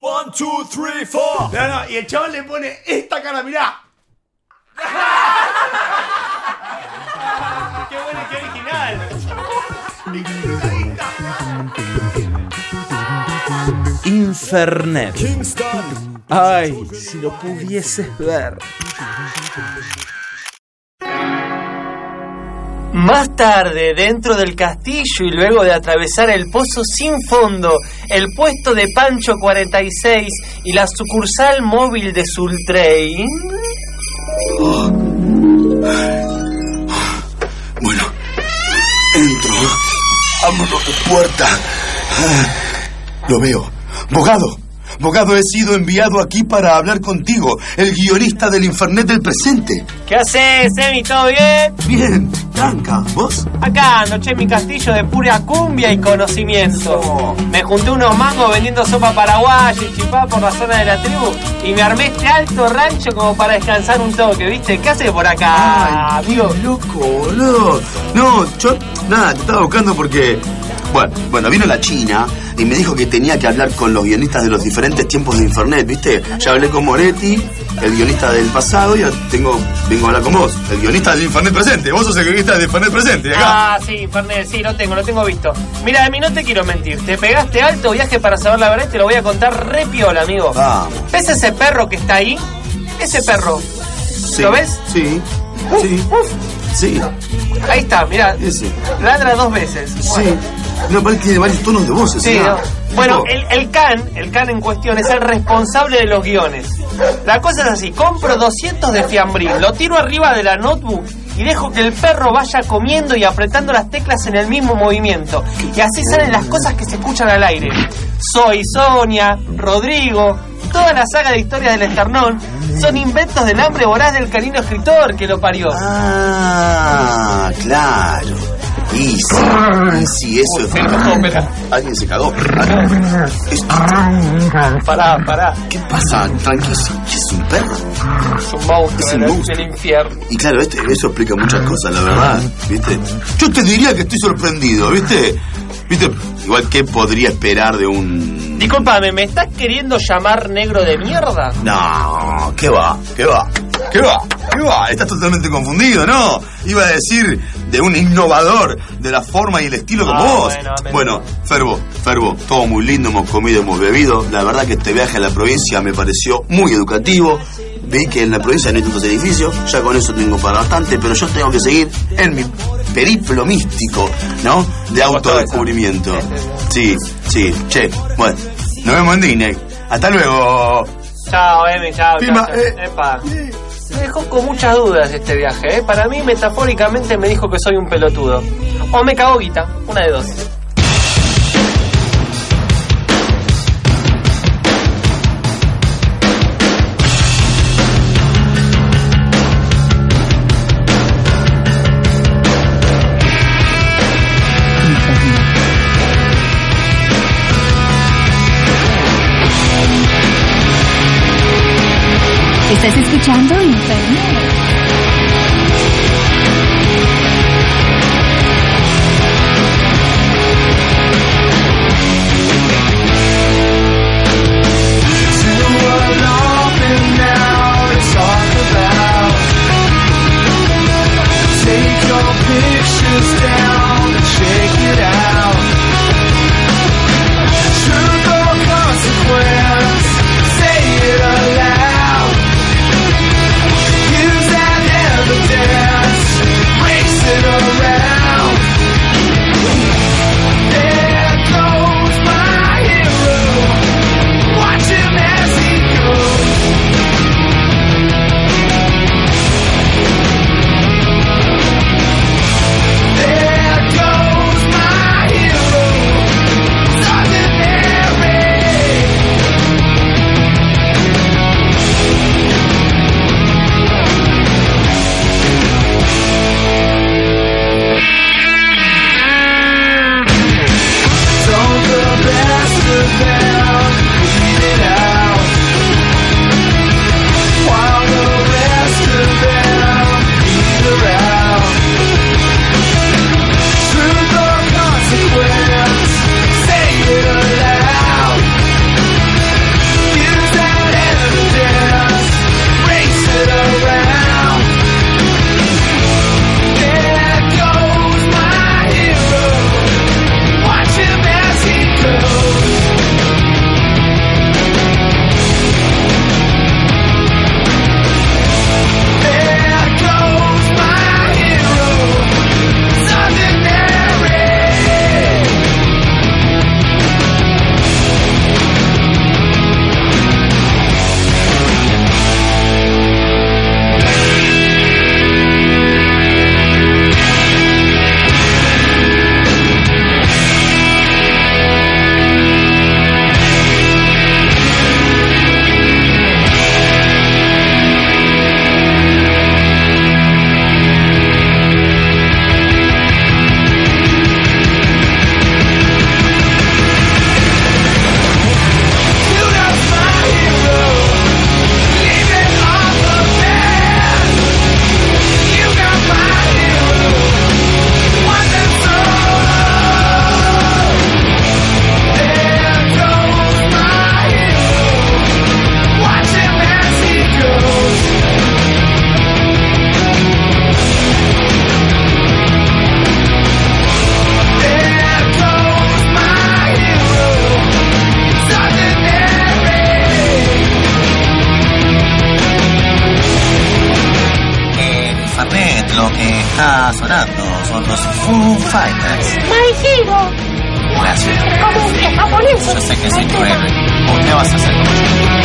1, 2, 3, 4. No, y el chaval le pone esta cara, mirá. ¡Qué bueno y qué original! Infernet. Ay, si lo pudieses ver. Más tarde, dentro del castillo y luego de atravesar el pozo sin fondo, el puesto de Pancho 46 y la sucursal móvil de Sultrain... Bueno, entro. Abro la puerta. Lo veo. Bogado, he sido enviado aquí para hablar contigo, el guionista del Infernet del presente. ¿Qué haces, Emi? ¿Todo bien? Bien, tranca, ¿vos? Acá anoche en mi castillo de pura cumbia y conocimiento. Me junté unos mangos vendiendo sopa paraguaya y chipá por la zona de la tribu y me armé este alto rancho como para descansar un toque, ¿viste? ¿Qué haces por acá, amigo? Loco, boludo. No, yo, nada, te estaba buscando porque... Bueno, vino la China y me dijo que tenía que hablar con los guionistas de los diferentes tiempos de Infernet, ¿viste? Ya hablé con Moretti, el guionista del pasado, y vengo a hablar con vos, el guionista del Infernet presente. Vos sos el guionista del Infernet presente, acá. Ah, sí, Infernet, sí, lo tengo visto. Mira, Emi, no te quiero mentir, te pegaste alto viaje para saber la verdad y te lo voy a contar re piola, amigo. Vamos. ¿Ves ese perro que está ahí? Ese perro. Sí, ¿Lo ves? Sí. Ahí está, mirá. Ese. Ladra 2 veces. Sí. No, parece que tiene varios tonos de voces. Sí, ¿no? no. Bueno, el can en cuestión es el responsable de los guiones. La cosa es así, compro 200 de fiambrín, lo tiro arriba de la notebook y dejo que el perro vaya comiendo y apretando las teclas en el mismo movimiento. Y así salen las cosas que se escuchan al aire. Soy Sonia, Rodrigo, toda la saga de historias del Esternón son inventos del hambre voraz del canino escritor que lo parió. Ah, claro. Y sí, eso es... Alguien se cagó. Pará. ¿Qué pasa? Tranquilo, ¿qué es un perro? Es un monstruo Es un monstruo del infierno. Y claro, eso explica muchas cosas, la verdad, ¿viste? Yo te diría que estoy sorprendido, ¿viste? Igual, ¿qué podría esperar de un...? Discúlpame, ¿me estás queriendo llamar negro de mierda? No, ¿qué va? Estás totalmente confundido, ¿no? Iba a decir de un innovador de la forma y el estilo como vos. Bueno, Ferbo, todo muy lindo, hemos comido, hemos bebido. La verdad que este viaje a la provincia me pareció muy educativo. Vi que en la provincia no hay tantos edificios, ya con eso tengo para bastante, pero yo tengo que seguir en mi periplo místico, ¿no? De autodescubrimiento. Sí, che, bueno, nos vemos en Disney. Hasta luego. Chao, Emi, chao. Epa. Me dejó con muchas dudas este viaje, ¿eh? Para mí, metafóricamente, me dijo que soy un pelotudo. O me cagó guita, una de dos. Estás escuchando Infernet. Say it aloud. Use that está sonando son los Foo Fighters. My Hero. Gracias. Como en japonés. Yo sé que soy tu héroe. ¿Vos qué vas a hacer con yo?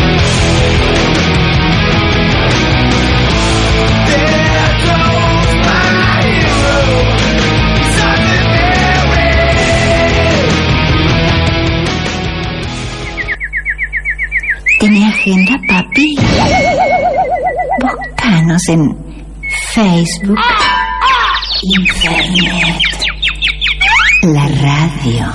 ¿Tiene agenda, papi? Búscanos en Facebook, Internet, la radio.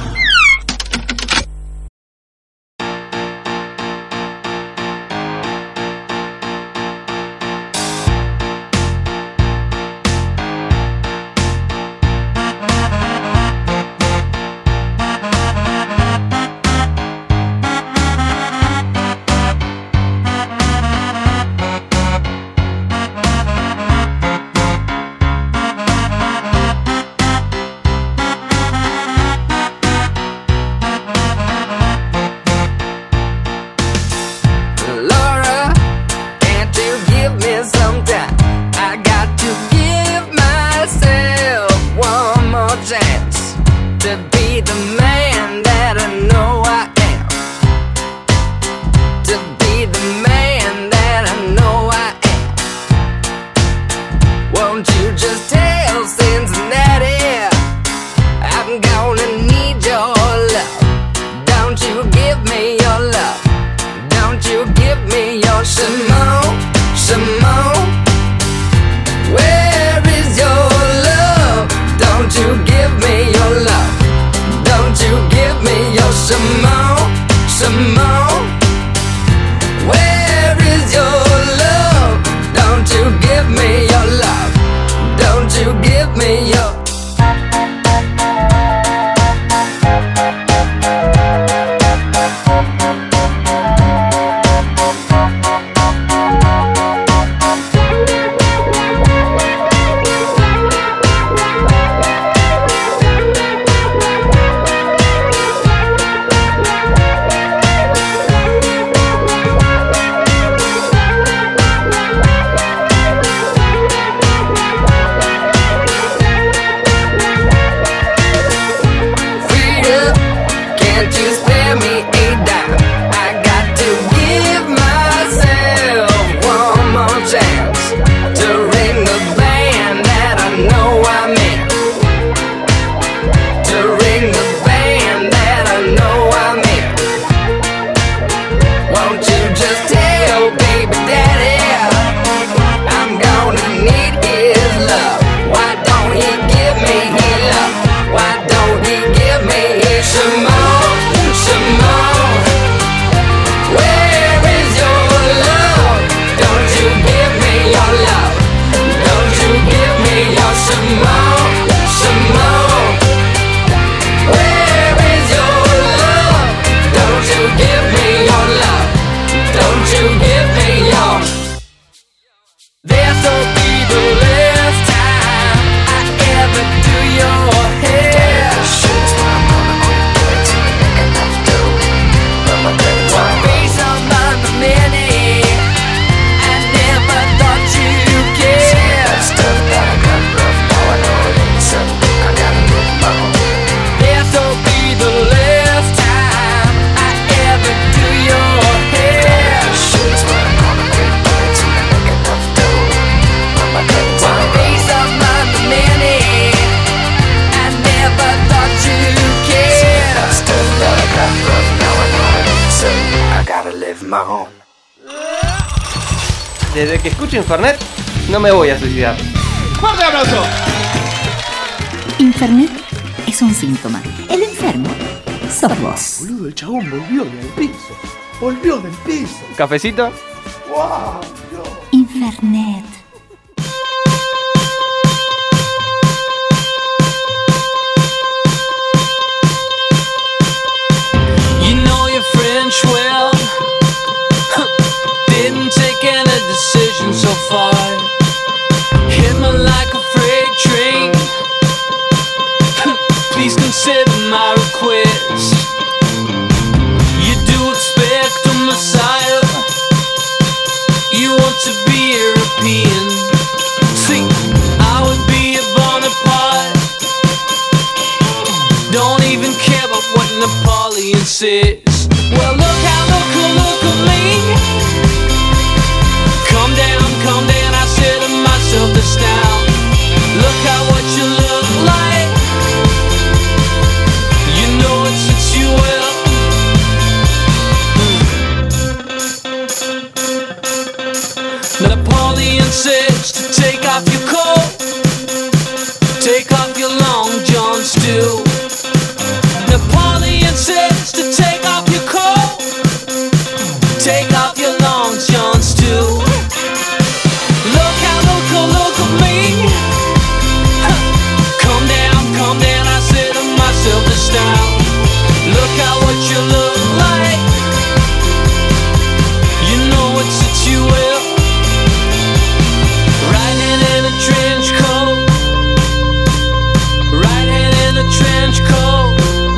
Desde que escucho Infernet, no me voy a suicidar. ¡Fuerte aplauso! Infernet es un síntoma. El enfermo sos vos. Boludo, el chabón volvió del piso. Volvió del piso. ¿Cafecito? ¡Wow! Dios. Infernet. You know your French well. Didn't take any decision so far. Hit me like a freight train. Please consider my request. You do expect a Messiah. You want to be European. is. Well, look at me. Calm down, I said to myself this down. Look at what you look like. You know it suits you well. Napoleon says to take off your coat, take off your long johns too. Napoleon says to take off your coat, take off your long johns too. Look at me. Calm down, I said to myself this down. Look at what you look like. You know it suits you well. Riding in a trench coat, riding in a trench coat,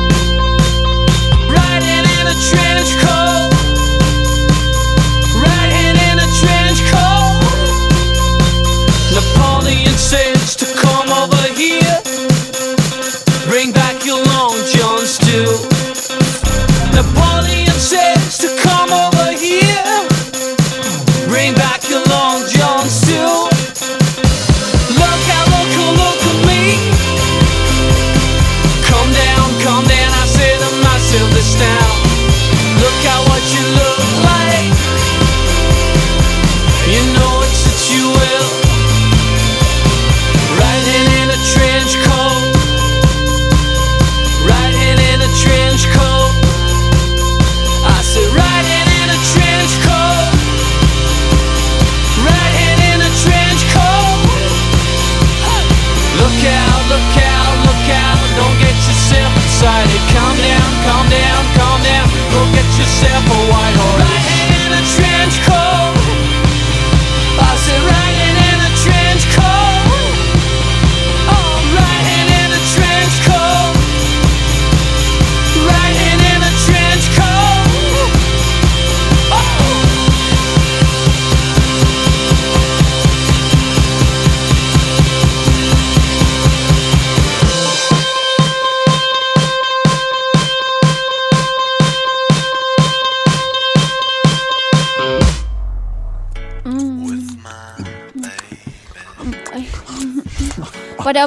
riding in a trench coat, riding in a trench coat. Napoleon says to come over here, bring back your long johns too. Napoleon says to come over here, bring back your long johns too. Look at me. Calm down, I said to myself this down. Look at what you look like. You know it suits you well. Riding in a trench coat, riding in a trench coat. I said riding in a trench coat, riding in a trench coat. Look out, don't get yourself excited. Calm down, go get yourself a white horse. Riding in a trench coat, I said riding in a trench coat. Oh, riding in a trench coat, riding in a trench coat. Oh. Pará.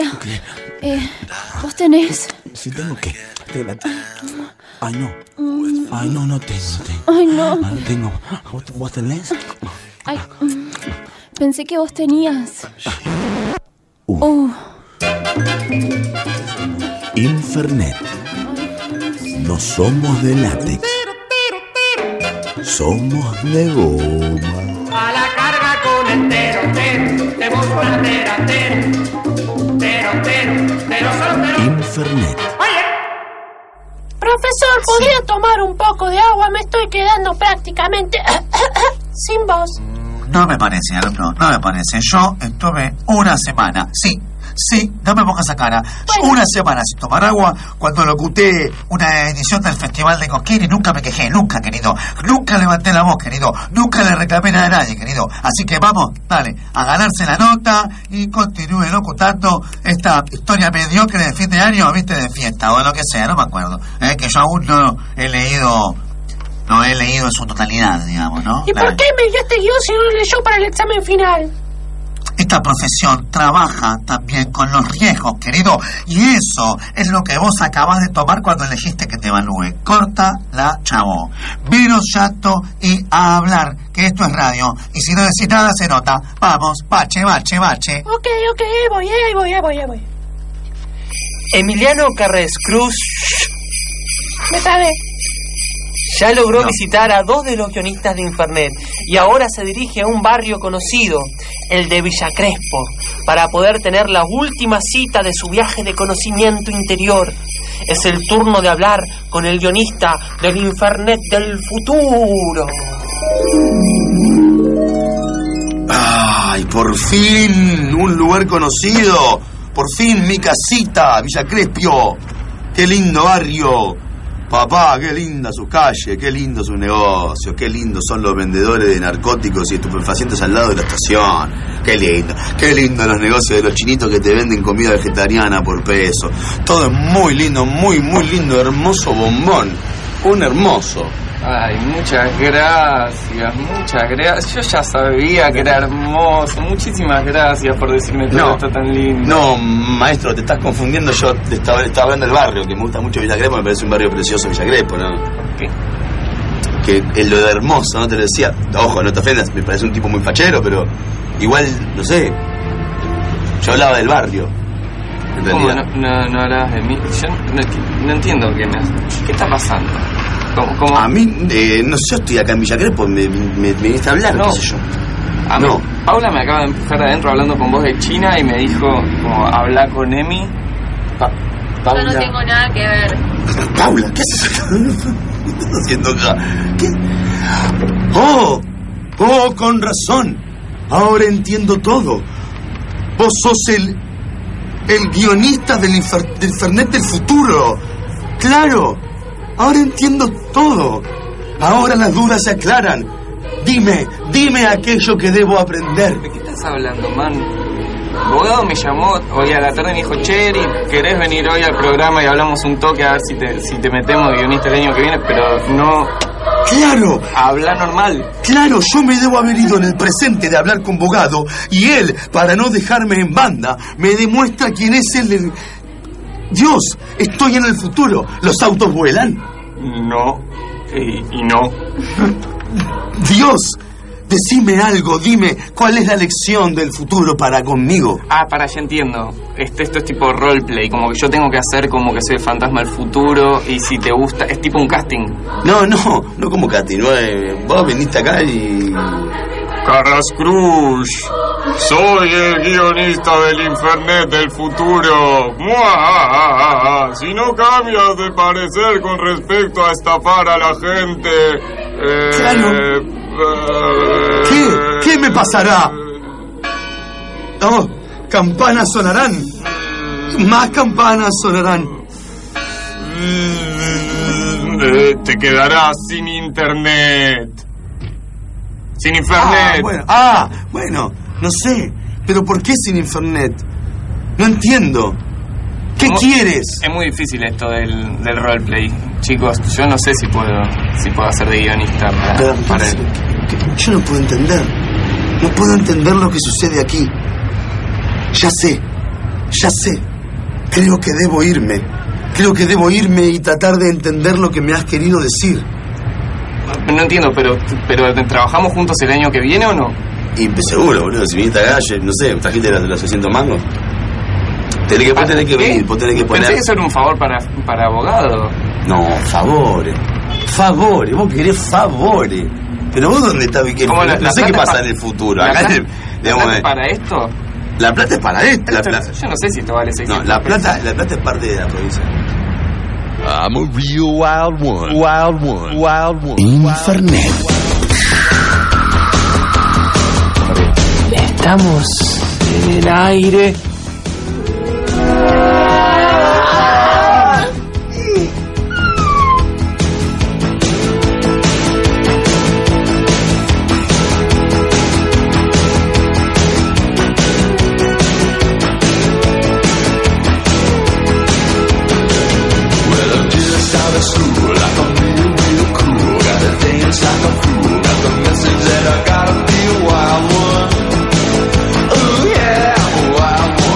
¿Vos tenés? Si tengo que... Ay, no. No tengo. Ay, no. No tengo. ¿Vos tenés? Ay, pensé que vos tenías. Infernet. No somos de látex. Somos de goma. A la carga con el tero, te busco la tero, solo. Infernet. Oye, profesor, ¿podría tomar un poco de agua? Me estoy quedando prácticamente sin voz. No me parece, alumno, no me parece. Yo estuve una semana, sí, no me pongas esa cara. Bueno. Una semana sin tomar agua cuando locuté una edición del Festival de Cosquín y nunca me quejé, nunca, querido. Nunca levanté la voz, querido. Nunca le reclamé nada a nadie, querido. Así que vamos, dale, a ganarse la nota y continúe locutando esta historia mediocre de fin de año, viste, de fiesta o de lo que sea, no me acuerdo. Que yo aún no he leído en su totalidad, digamos, ¿no? ¿Y por qué me dio este guión si no lo leyó para el examen final? Esta profesión trabaja también con los riesgos, querido, y eso es lo que vos acabás de tomar cuando elegiste que te evalúe. Corta la chavo. Menos llanto y a hablar, que esto es radio, y si no decís nada se nota. Vamos, bache. Ok, ahí voy. Emiliano Carrés Cruz Me sabe. ya logró visitar a 2 de los guionistas de Infernet y ahora se dirige a un barrio conocido, el de Villa Crespo, para poder tener la última cita de su viaje de conocimiento interior. Es el turno de hablar con el guionista del Infernet del futuro. ¡Ay, por fin! Un lugar conocido. Por fin mi casita, Villa Crespo. ¡Qué lindo barrio! Papá, qué linda su calle, qué lindo su negocio, qué lindos son los vendedores de narcóticos y estupefacientes al lado de la estación. Qué lindo los negocios de los chinitos que te venden comida vegetariana por peso. Todo es muy lindo, muy lindo, hermoso bombón. un hermoso. Ay, muchas gracias. Yo ya sabía que era hermoso. Muchísimas gracias por decirme todo esto tan lindo. No, maestro, te estás confundiendo. Yo te estaba hablando del barrio, que me gusta mucho Villa Crespo, me parece un barrio precioso Villa Crespo, ¿no? ¿Qué? Que lo de hermoso, ¿no? Te lo decía. Ojo, no te ofendas, me parece un tipo muy fachero, pero igual, no sé. Yo hablaba del barrio. ¿Cómo no hablabas de mí? Yo no entiendo qué está pasando. ¿Cómo? A mí, no sé, yo estoy acá en Villa Crespo, me viniste a hablar, qué sé yo. No. Paula me acaba de empujar adentro hablando con voz de China y me dijo, como, habla con Emi. Paula. Yo no tengo nada que ver. Paula, ¿qué es eso? ¿Qué estás haciendo acá? ¿Qué? Oh, con razón. Ahora entiendo todo. Vos sos el guionista del Fernet del futuro. Claro. Ahora entiendo todo. Ahora las dudas se aclaran. Dime aquello que debo aprender. ¿De qué estás hablando, man? El abogado me llamó hoy a la tarde y me dijo, Cherry, ¿querés venir hoy al programa y hablamos un toque a ver si te metemos de guionista el año que viene? Pero no... ¡Claro! Habla normal. Claro, yo me debo haber ido en el presente de hablar con Bogado y él, para no dejarme en banda, me demuestra quién es él. Dios, estoy en el futuro. ¿Los autos vuelan? No. Y no. Dios, decime algo, dime, ¿cuál es la lección del futuro para conmigo? Ya entiendo. Esto es tipo roleplay, como que yo tengo que hacer como que soy el fantasma del futuro y si te gusta, es tipo un casting. No como casting, vos viniste acá y... Carrascruz, soy el guionista del Infernet del futuro. ¡Muah! Si no cambias de parecer con respecto a estafar a la gente... Claro. ¿Qué me pasará? Campanas sonarán. Más campanas sonarán. Te quedarás sin internet. Sin Infernet. Bueno, no sé. ¿Pero por qué sin Infernet? No entiendo. ¿Qué quieres? Es muy difícil esto del roleplay. Chicos, yo no sé si puedo hacer de guionista para él. Yo no puedo entender. No puedo entender lo que sucede aquí. Ya sé. Creo que debo irme y tratar de entender lo que me has querido decir. No entiendo, pero ¿trabajamos juntos el año que viene o no? Y seguro, boludo. Si viniste acá, no sé, trajiste los 600 mangos. Vos tenés que venir, vos tenés que poner... Pensé que eso era un favor para abogado. No, favores. Vos querés favores. Pero vos dónde estás, no sé qué pasa en el futuro. ¿La plata es para esto? La plata es para esto. Yo no sé si esto vale 600. No, la plata es parte de la provincia. I'm a real wild one. Infernet. Estamos en el aire. That I gotta be a wild one. Ooh, yeah, I'm a wild one.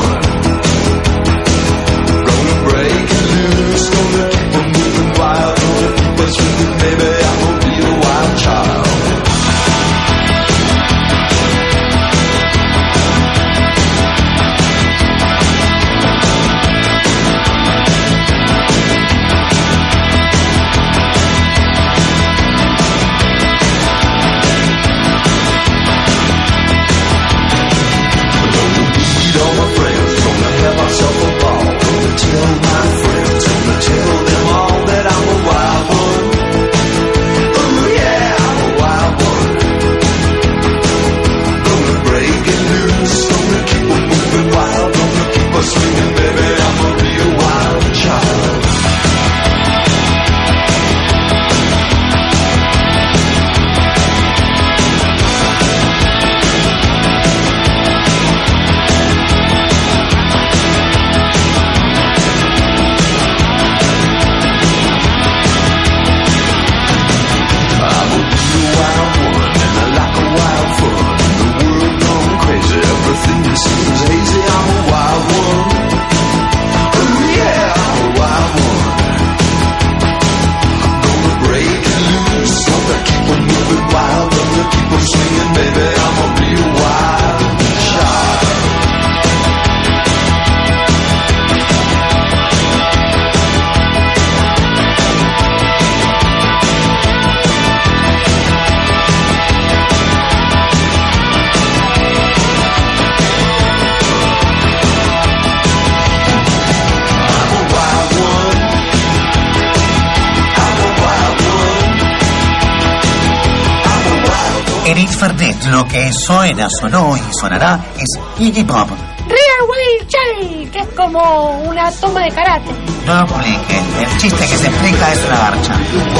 Infernet lo que suena, sonó y sonará es Iggy Pop. Real Wild Child, que es como una toma de karate. No explique, el chiste que se explica es una garcha.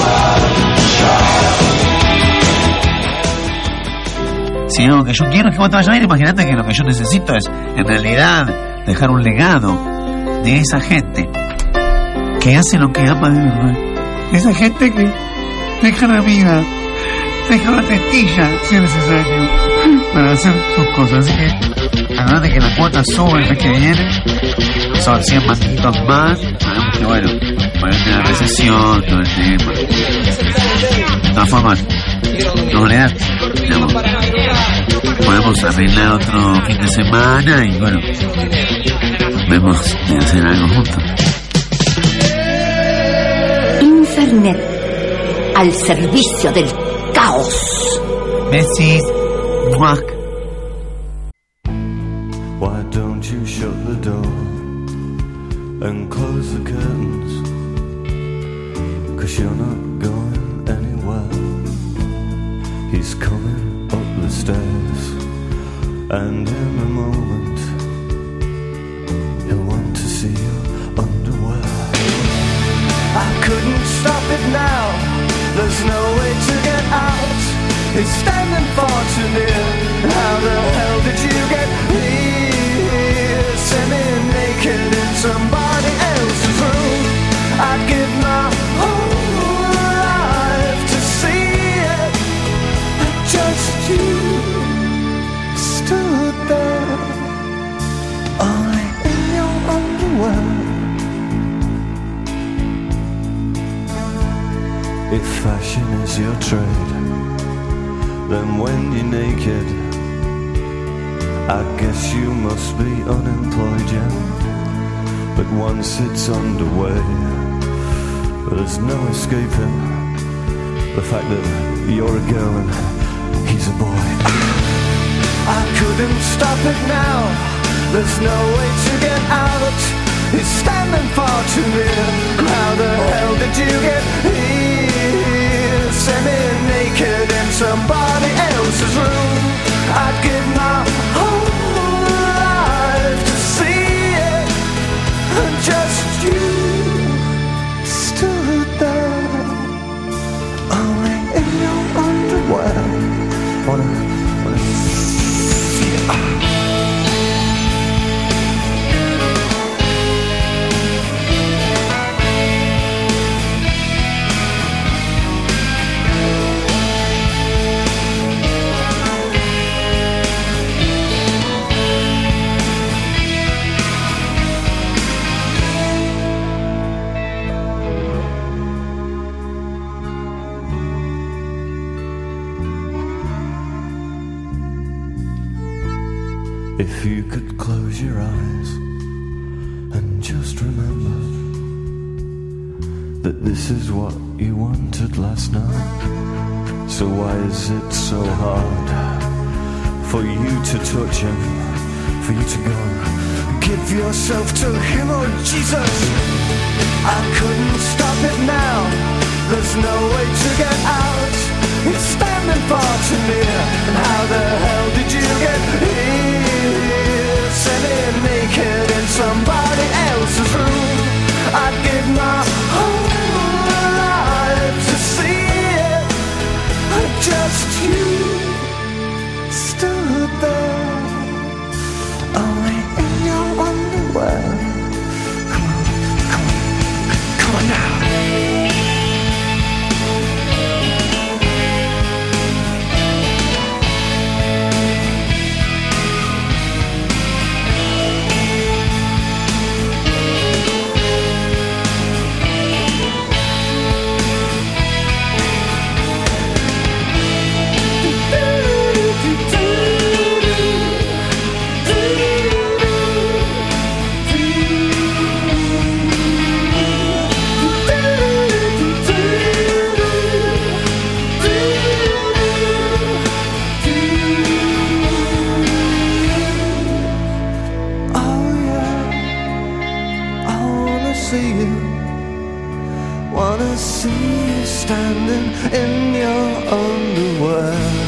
Si lo que yo quiero es que vos te vayas a ir, imagínate que lo que yo necesito es, en realidad, dejar un legado de esa gente que hace lo que ama de verdad. Esa gente que deja la vida, deja la testilla, si es necesario, para hacer sus cosas. Así que, además de que la cuota sube el mes que viene, son 100 masitos más. Sabemos que, bueno, ponerte la recesión, todo el tema. De todas formas, no olear, digamos, podemos arreglar otro fin de semana y, bueno, vemos de hacer algo juntos. Infernet, al servicio del caos. Besis. Muac. Why don't you shut the door and close the curtains? 'Cause you're not going anywhere. He's coming up the stairs, and in a moment he'll want to see your underwear. I couldn't stop it now, there's no way to get out. He's standing far too near. How the hell did you get here? Semi-naked in somebody else's room. I'd give my whole life to see it. Just you stood there, only in your underwear. If fashion is your trade, then when you're naked, I guess you must be unemployed, yeah. But once it's underway, there's no escaping the fact that you're a girl and he's a boy. I couldn't stop it now, there's no way to get out. He's standing far too near. How the hell did you get here? Semi-naked in somebody else's room. I'd give my whole life to see it. Just you stood there, only in your underwear. Wanna see it. If you could close your eyes and just remember that this is what you wanted last night. So why is it so hard for you to touch him, for you to go give yourself to him, oh Jesus? I couldn't stop it now, there's no way to get out. He's standing far too near. How the hell did you get here? Semi-naked in somebody else's room. I'd give my whole life to see it. Just you stood there, only in your underwear. Come on, come on, come on now. Wanna see you standing in your underwear.